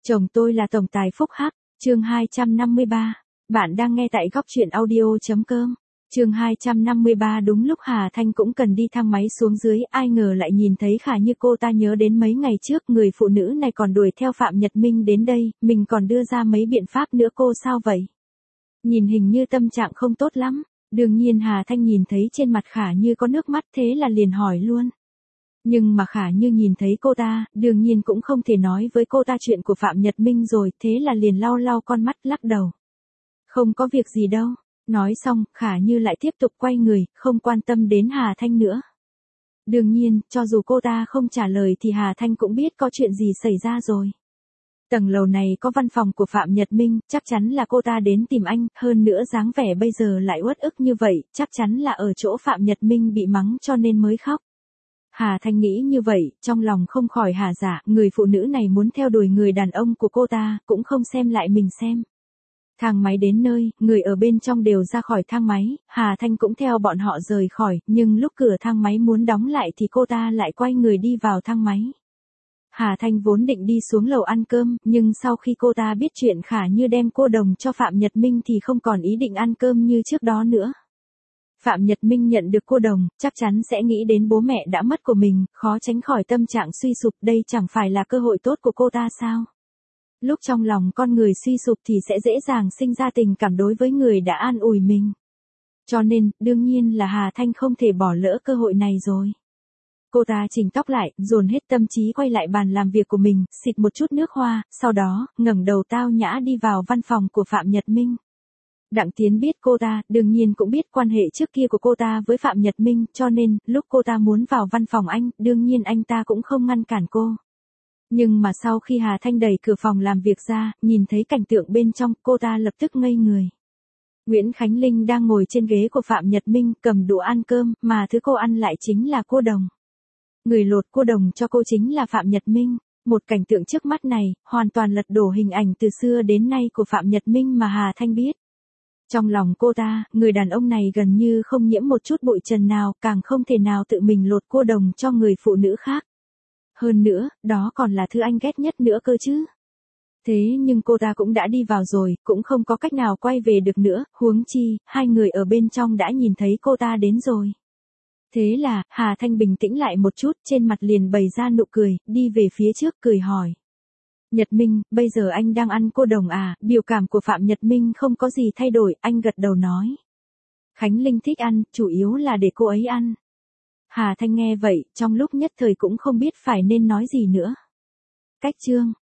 Chồng tôi là tổng tài Phúc Hắc, chương 253. Bạn đang nghe tại góc truyện audio.com. Chương 253. Đúng lúc Hà Thanh cũng cần đi thang máy xuống dưới, ai ngờ lại nhìn thấy Khả Như. Cô ta nhớ đến mấy ngày trước người phụ nữ này còn đuổi theo Phạm Nhật Minh đến đây, mình còn đưa ra mấy biện pháp nữa, cô sao vậy? Nhìn hình như tâm trạng không tốt lắm. Đương nhiên Hà Thanh nhìn thấy trên mặt Khả Như có nước mắt, thế là liền hỏi luôn. Nhưng mà Khả Như nhìn thấy cô ta, đương nhiên cũng không thể nói với cô ta chuyện của Phạm Nhật Minh rồi, thế là liền lau lau con mắt lắc đầu. Không có việc gì đâu. Nói xong, Khả Như lại tiếp tục quay người, không quan tâm đến Hà Thanh nữa. Đương nhiên, cho dù cô ta không trả lời thì Hà Thanh cũng biết có chuyện gì xảy ra rồi. Tầng lầu này có văn phòng của Phạm Nhật Minh, chắc chắn là cô ta đến tìm anh, hơn nữa dáng vẻ bây giờ lại uất ức như vậy, chắc chắn là ở chỗ Phạm Nhật Minh bị mắng cho nên mới khóc. Hà Thanh nghĩ như vậy, trong lòng không khỏi hả dạ, người phụ nữ này muốn theo đuổi người đàn ông của cô ta, cũng không xem lại mình xem. Thang máy đến nơi, người ở bên trong đều ra khỏi thang máy, Hà Thanh cũng theo bọn họ rời khỏi, nhưng lúc cửa thang máy muốn đóng lại thì cô ta lại quay người đi vào thang máy. Hà Thanh vốn định đi xuống lầu ăn cơm, nhưng sau khi cô ta biết chuyện Khả Như đem cô đồng cho Phạm Nhật Minh thì không còn ý định ăn cơm như trước đó nữa. Phạm Nhật Minh nhận được cô đồng, chắc chắn sẽ nghĩ đến bố mẹ đã mất của mình, khó tránh khỏi tâm trạng suy sụp, đây chẳng phải là cơ hội tốt của cô ta sao? Lúc trong lòng con người suy sụp thì sẽ dễ dàng sinh ra tình cảm đối với người đã an ủi mình. Cho nên, đương nhiên là Hà Thanh không thể bỏ lỡ cơ hội này rồi. Cô ta chỉnh tóc lại, dồn hết tâm trí quay lại bàn làm việc của mình, xịt một chút nước hoa, sau đó, ngẩng đầu tao nhã đi vào văn phòng của Phạm Nhật Minh. Đặng Tiến biết cô ta, đương nhiên cũng biết quan hệ trước kia của cô ta với Phạm Nhật Minh, cho nên, lúc cô ta muốn vào văn phòng anh, đương nhiên anh ta cũng không ngăn cản cô. Nhưng mà sau khi Hà Thanh đẩy cửa phòng làm việc ra, nhìn thấy cảnh tượng bên trong, cô ta lập tức ngây người. Nguyễn Khánh Linh đang ngồi trên ghế của Phạm Nhật Minh, cầm đũa ăn cơm, mà thứ cô ăn lại chính là cua đồng. Người lột cua đồng cho cô chính là Phạm Nhật Minh. Một cảnh tượng trước mắt này, hoàn toàn lật đổ hình ảnh từ xưa đến nay của Phạm Nhật Minh mà Hà Thanh biết. Trong lòng cô ta, người đàn ông này gần như không nhiễm một chút bụi trần nào, càng không thể nào tự mình lột cua đồng cho người phụ nữ khác. Hơn nữa, đó còn là thứ anh ghét nhất nữa cơ chứ. Thế nhưng cô ta cũng đã đi vào rồi, cũng không có cách nào quay về được nữa, huống chi, hai người ở bên trong đã nhìn thấy cô ta đến rồi. Thế là, Hà Thanh bình tĩnh lại một chút, trên mặt liền bày ra nụ cười, đi về phía trước cười hỏi. Nhật Minh, bây giờ anh đang ăn cua đồng à? Biểu cảm của Phạm Nhật Minh không có gì thay đổi, anh gật đầu nói. Khánh Linh thích ăn, chủ yếu là để cô ấy ăn. Hà Thanh nghe vậy, trong lúc nhất thời cũng không biết phải nên nói gì nữa. Cách chương.